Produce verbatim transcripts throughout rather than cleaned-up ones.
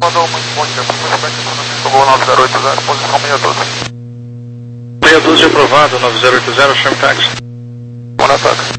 Mandou muito bom dia, feedback do voo nove zero oito zero, posição seis doze. seis doze aprovado, nove zero oito zero, chame táxi. Bom ataque.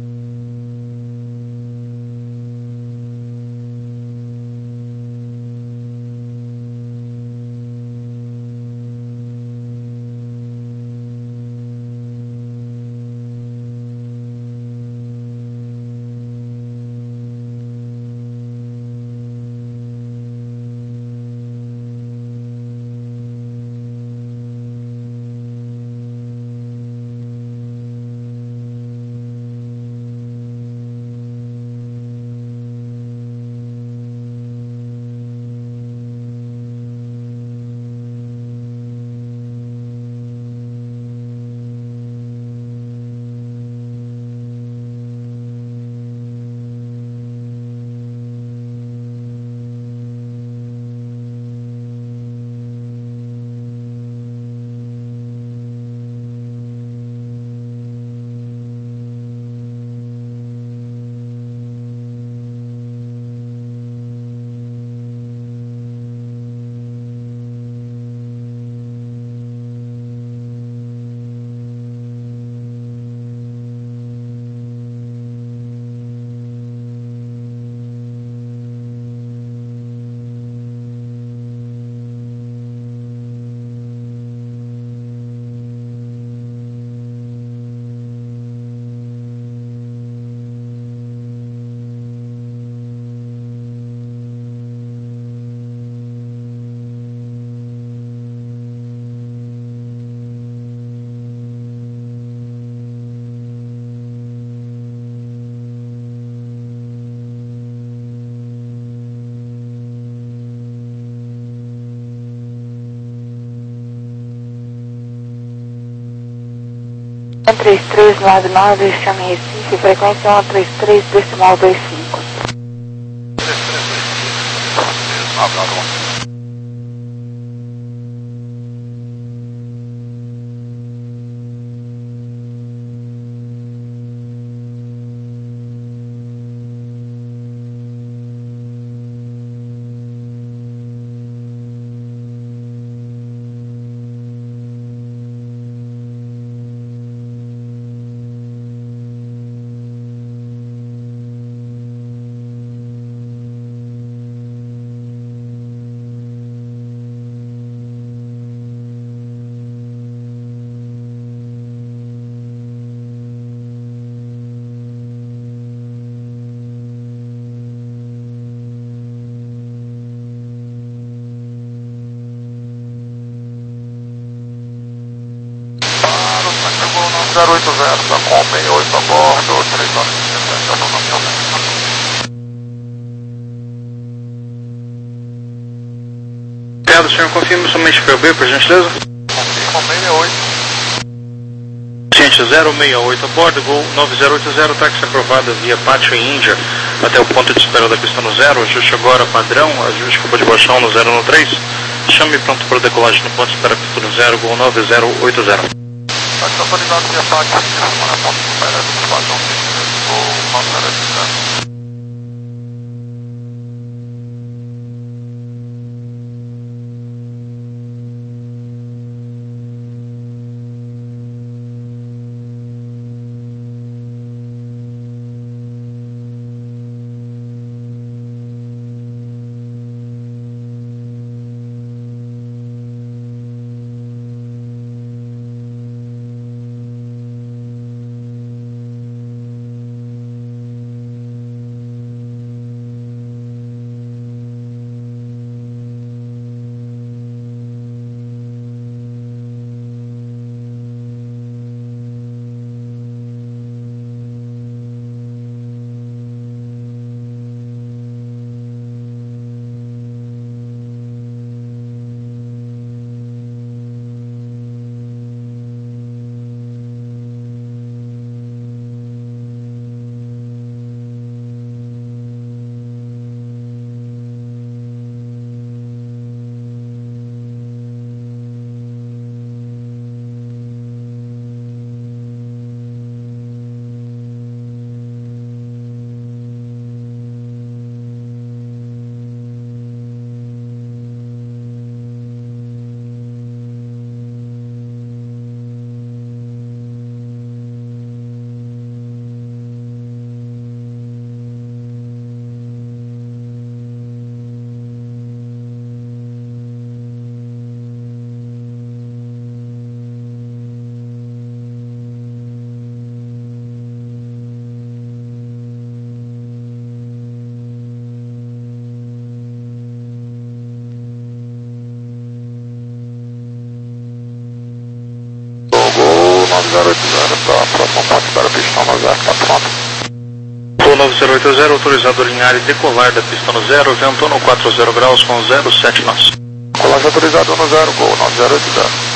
um três três nove nove, chame Recife, frequência um três três, decimal dois cinco. três três dois cinco, nove nove um. zero oito zero, tá com seis oito a bordo, três horas e sessenta, no nome Obrigado, senhor. Confirme somente P O B, por gentileza. Confirma seis oito. Ciente zero seis oito a bordo, Gol nove zero oito zero, táxi aprovada via Pátio Índia até o ponto de espera da pista no zero, ajuste agora padrão, ajuste curva de baixão no zero no três, chame pronto para decolagem no ponto de espera pista no zero, Gol nove zero oito zero. Táxi autorizado via Pátio Índia, semana ponto de espera do padrão do nove zero oito zero. nove zero oito zero para a próxima ponte para a pista no zero, tá pronto. Voo nove zero oito zero, autorizado a alinhar e decolar da pista no zero, vento no quatro zero graus com zero sete nós. Colagem autorizado no zero, Gol nove zero oito zero.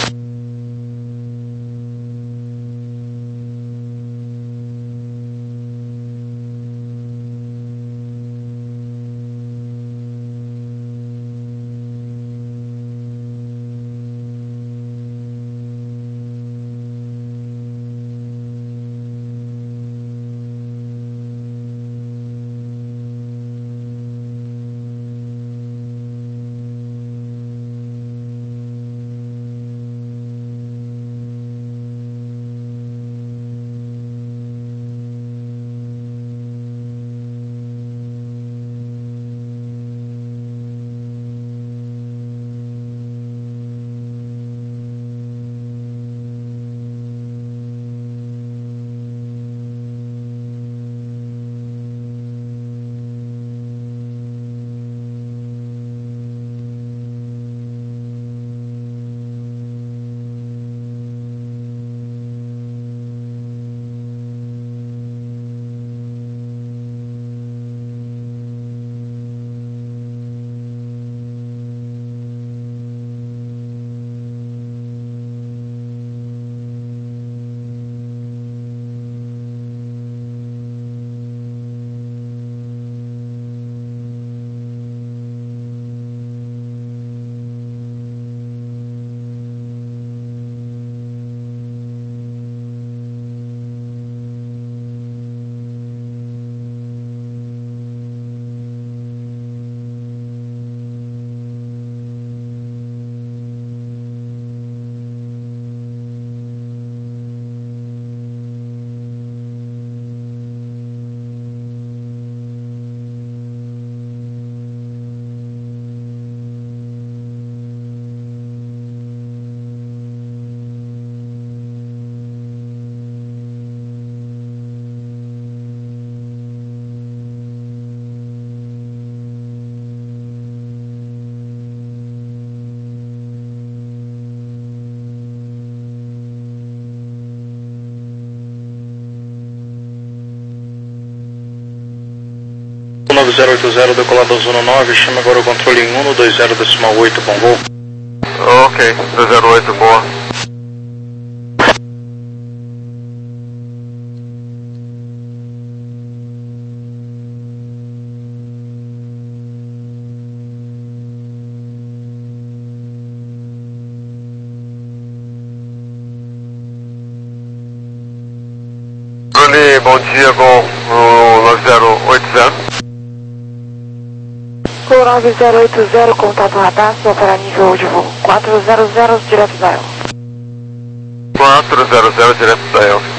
nove zero oito zero, decolado zona nove, chama agora o controle em um no dois zero decimal oito, bom voo. Ok, dois zero oito, boa. Bruni, bom dia, Gol nove zero oito zero. Gol nove zero oito zero, contato radar, sua para nível de voo quatro zero zero, direto da Elf. quatro zero zero, direto da Elf.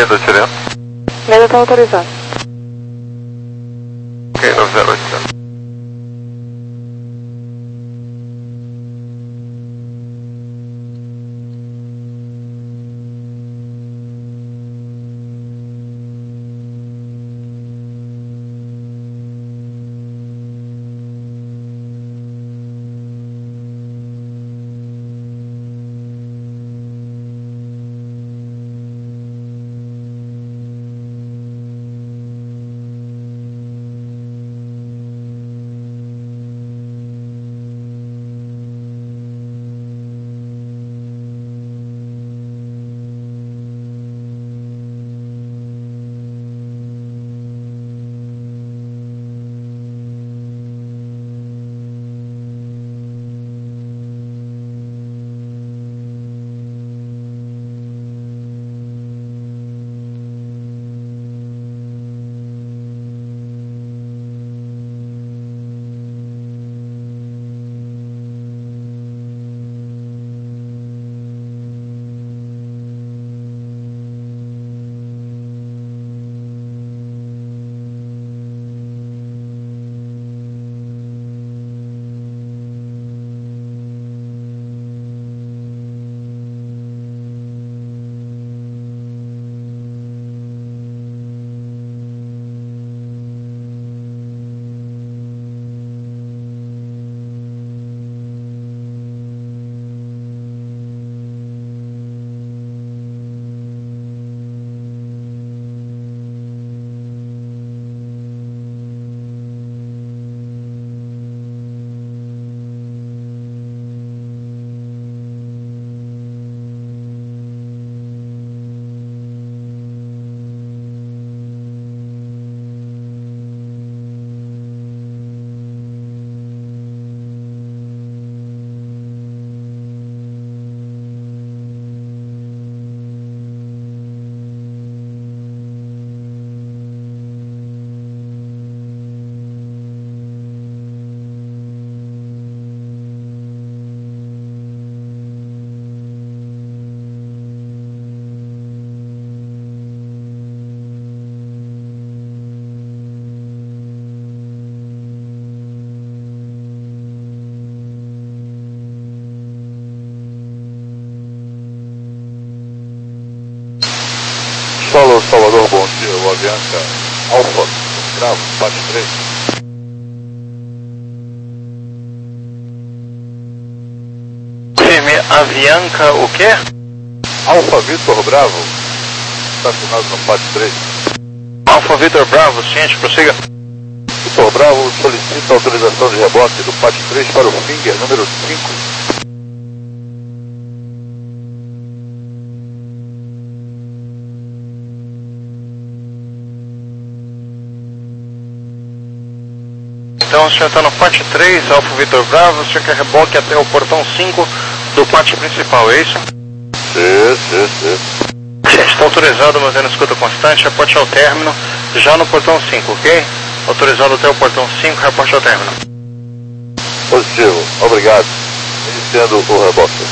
Mesa tirando. Mesa está autorizado. Ok, nove zero oito zero. Solo Salvador, bom dia, o Avianca Alfa, Bravo, parte três. Firme, Avianca o quê? Alfa Vitor Bravo, estacionado no parte três. Alfa Vitor Bravo, ciente, prossiga. Vitor Bravo solicita autorização de reboque do parte três para o Finger número cinco. Então o senhor está no pátio três, Alfa Vitor Bravo, o senhor quer reboque até o portão cinco do pátio principal, é isso? Sim, sim, sim. Gente, está autorizado mantendo escuta constante, reporte ao término, já no portão cinco, ok? Autorizado até o portão cinco, reporte ao término. Positivo, obrigado. Iniciando o reboque.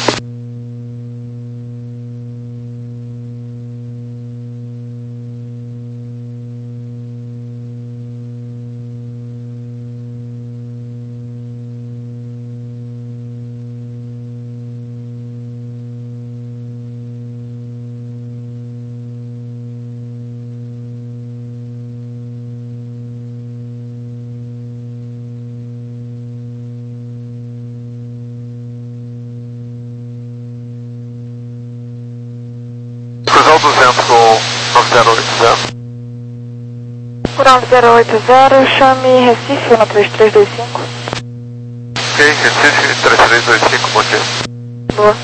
Cruzão duzentos com nove zero oito zero. Por nove zero oito zero, chame Recife no três três dois cinco. Ok, Recife três três dois cinco, bom dia. Boa.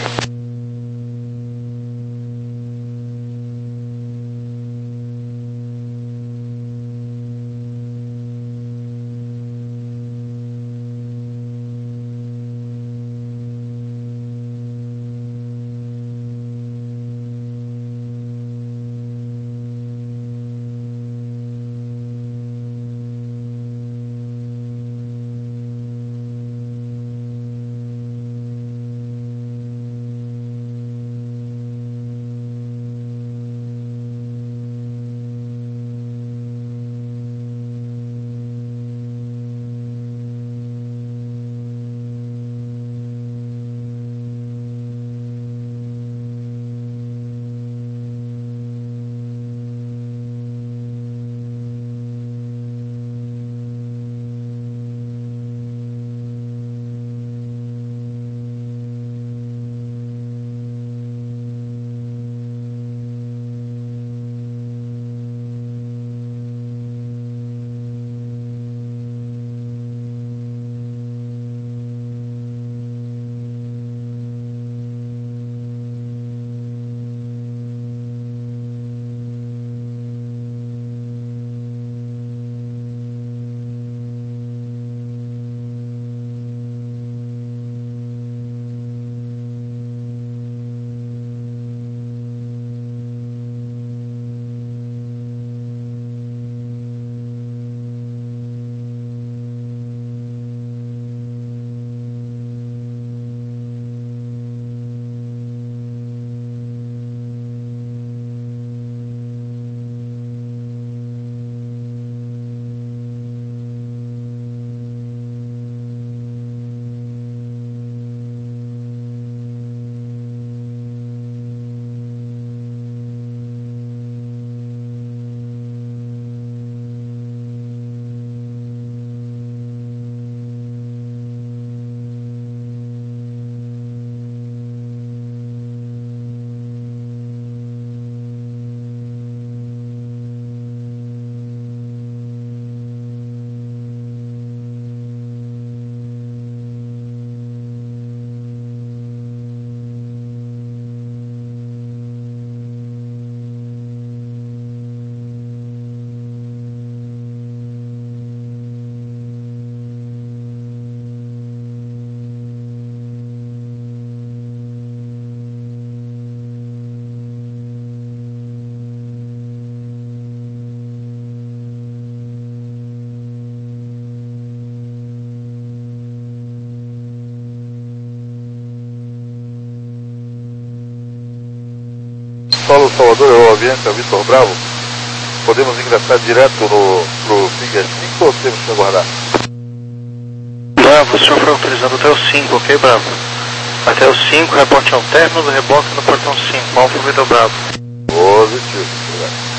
Salvador, é o Avianca Vitor Bravo. Podemos ingressar direto no pro Finger cinco ou temos que aguardar? Bravo, o senhor foi autorizado até o cinco, ok, Bravo? Até o cinco, reporte ao término do reboque no portão cinco, Alfa Vitor Bravo. Positivo, obrigado.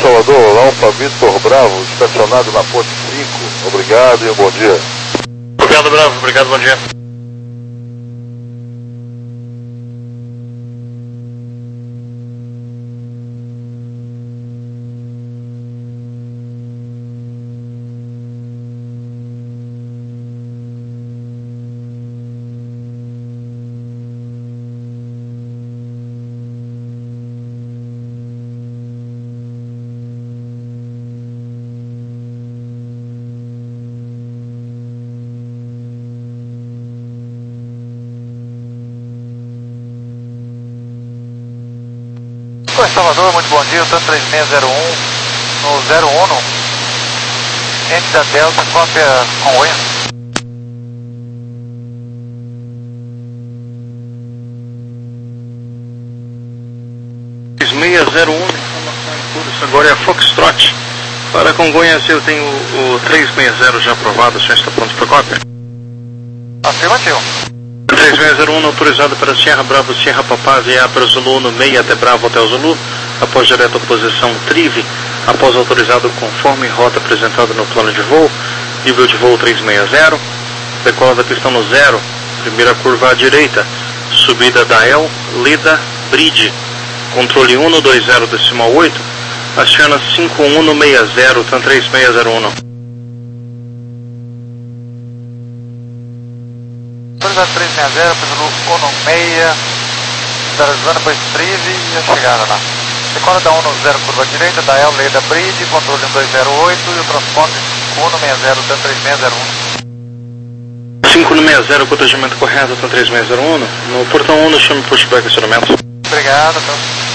Salvador, Alfa Vitor Bravo, estacionado na ponte cinco. Obrigado e um bom dia. Obrigado, Bravo. Obrigado, bom dia. Oi, Salvador, muito bom dia, o TAN três seis zero um no zero um, ente da Delta, cópia Congonhas. três seis zero um, informação em curso, agora é a Foxtrot. Para Congonhas eu tenho o três seis zero já aprovado, o senhor está pronto para cópia? Afirmativo. três seis zero um autorizado para Sierra Bravo, Sierra Papá, V A para Zulu no meio até Bravo Hotel Zulu, após direta posição Trive, após autorizado conforme rota apresentada no plano de voo, nível de voo três seis zero, decola da pista no zero, primeira curva à direita, subida da El, Lida, Bridge, controle um no dois zero decimal oito, aciona cinco um no seis zero, TAN três seis zero um. Autorizado três seis zero, pelo um no seis, finalizando para Strive e a chegada lá. Decola da um no zero, curva à direita, da El, Leda Bridge, controle um dois zero oito e o transponder cinco um no seis zero, TAN três seis zero um. cinco no seis zero, protegimento correto, TAN três seis zero um. No portão um, no chame pushback acionamento. Obrigado, então.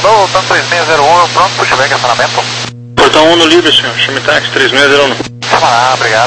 Mandou o tanto três seis zero um, pronto pro chegar em acionamento. Portão um no livre, senhor. Chame táxi três seis zero um. Chama lá, obrigado.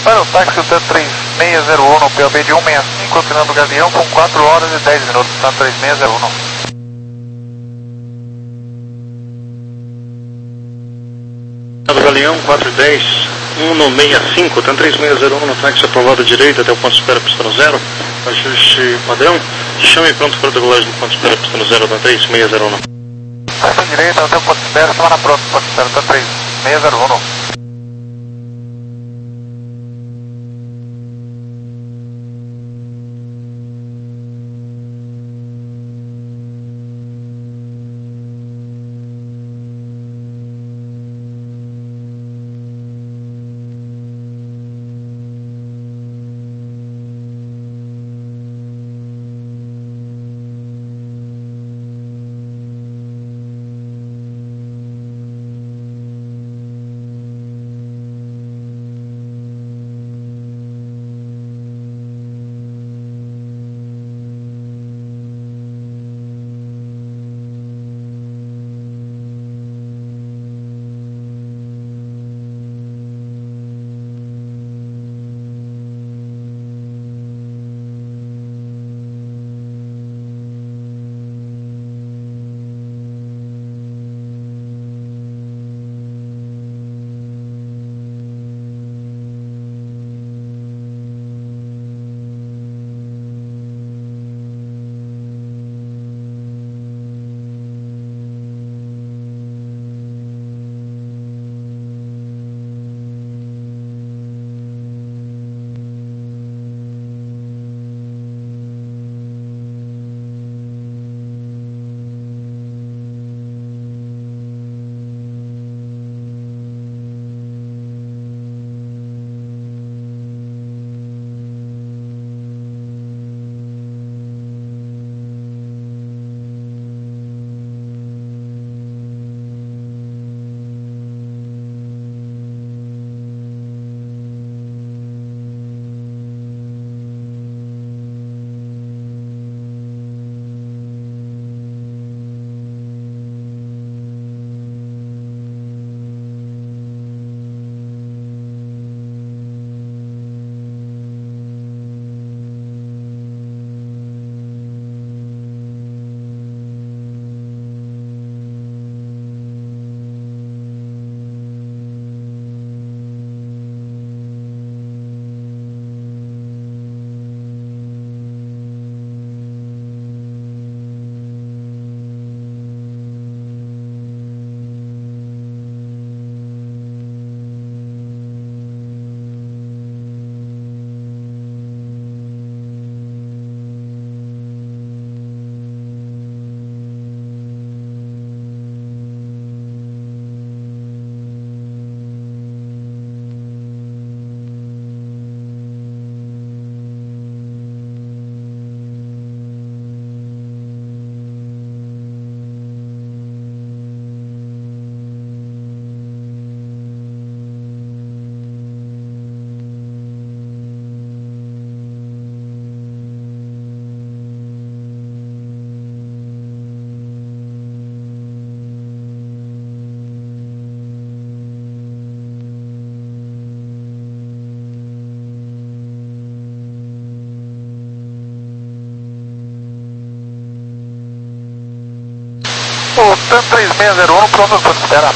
Para o táxi, o TAN três seis zero um no P O B de cento e sessenta e cinco, Fernando Gavião, com quatro horas e dez minutos, TAN três seis zero um. Fernando Galeão, quatro e dez, um no sessenta e cinco, TAN três seis zero um no táxi aprovado direito até o ponto de espera pista zero, ajuste padrão, chame pronto para a decolagem do ponto de espera pista zero, TAN três seis zero um. Taxa direita até o ponto de espera, semana pronta, ponto de espera, TAN três seis zero um. O TAN três seis zero um, pronto, ponto de espera.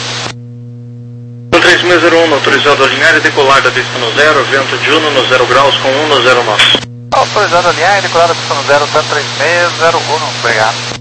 TAN três seis zero um, autorizado a alinhar e decolar da pista no zero, vento de Uno no zero graus com um no zero nove. Autorizado a alinhar e decolar da pista no zero, TAN três seis zero um, obrigado.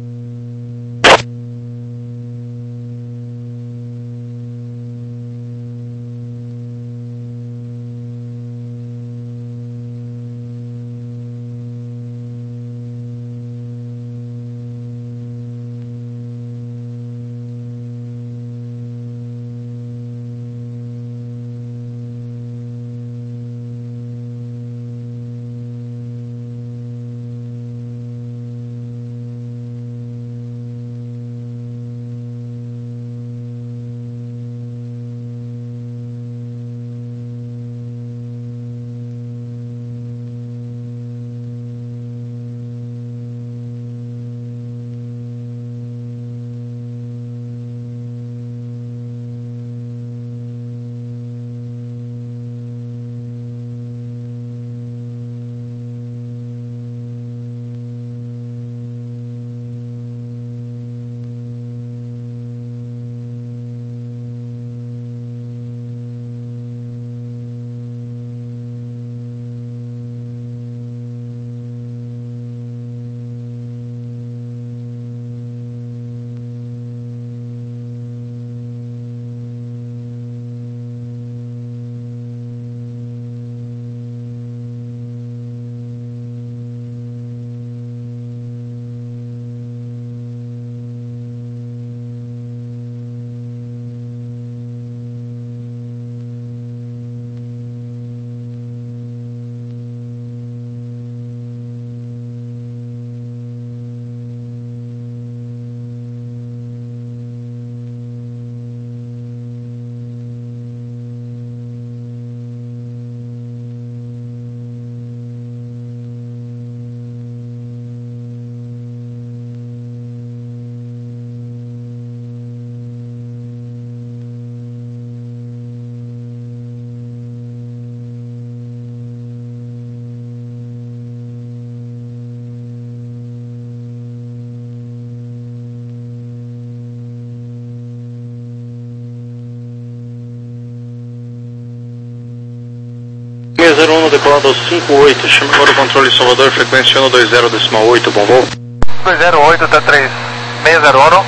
seis zero um decolado ao cinco oito, chame agora o controle Salvador, frequência um dois zero decimal oito, bom voo. dois zero oito, tá três seis zero um.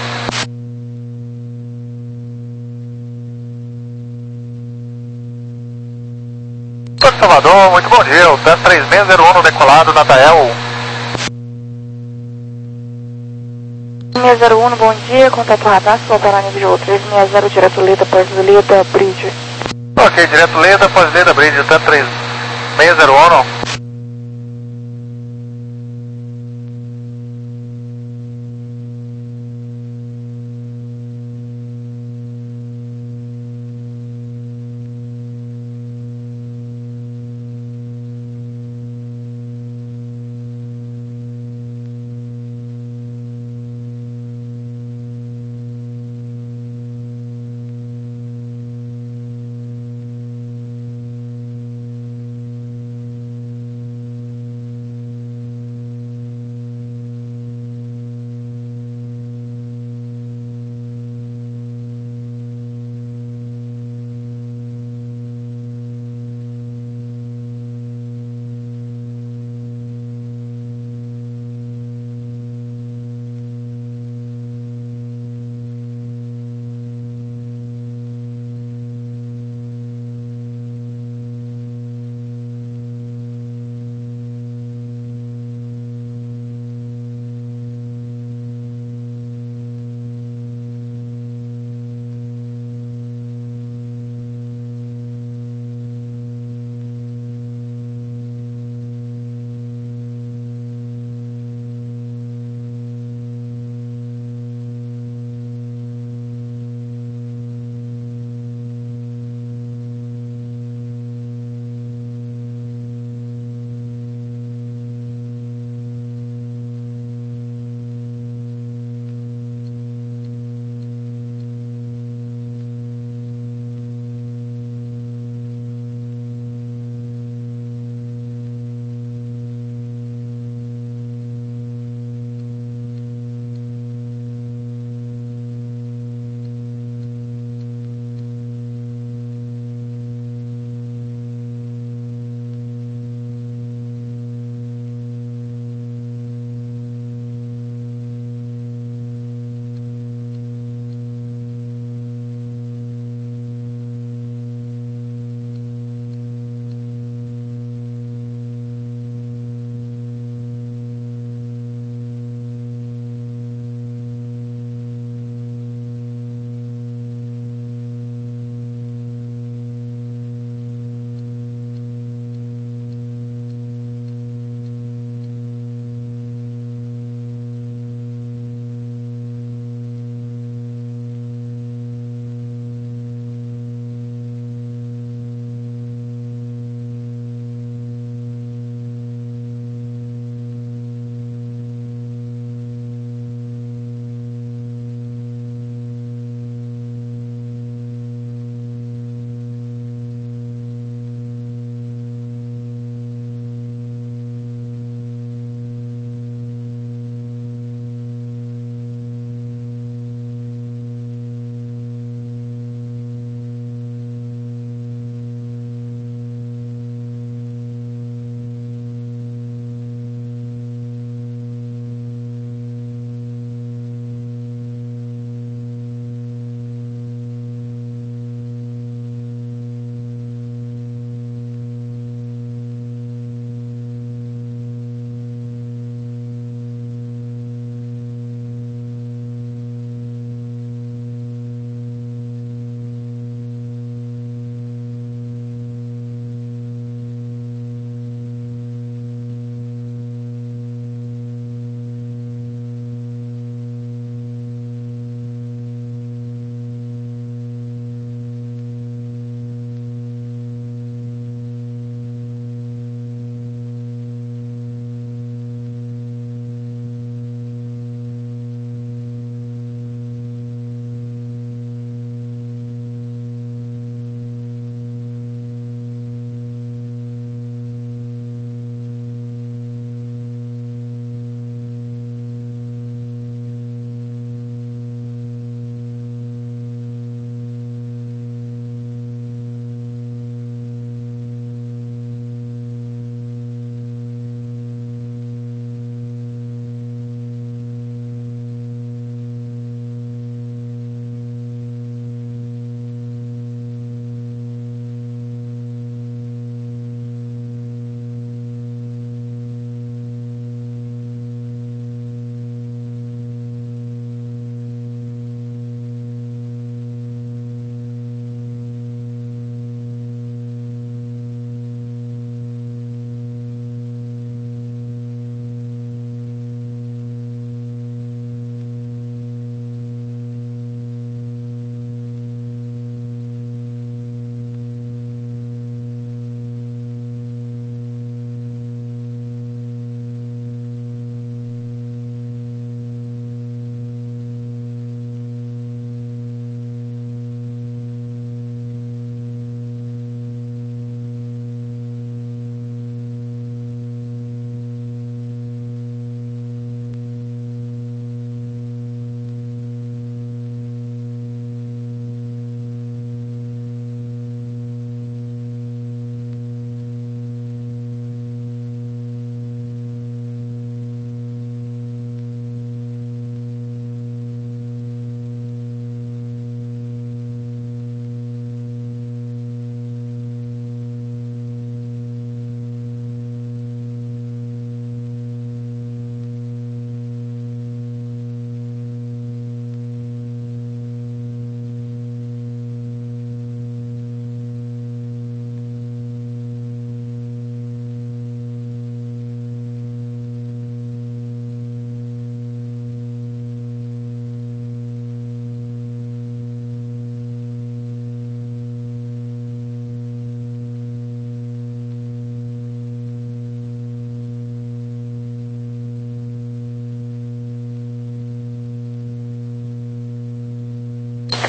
Porto Salvador, muito bom dia, o T A três seis zero um decolado, Natael. seis zero um, bom dia, contato radar, Salvador nível três seis zero, direto Leda, pós-Leda, Bridge. Ok, direto Leda, pós-Leda, Bridge, T A três seis zero um.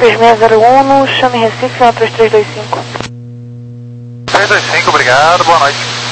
três seis zero um, chame Recife um três três dois cinco. três dois cinco, obrigado, boa noite.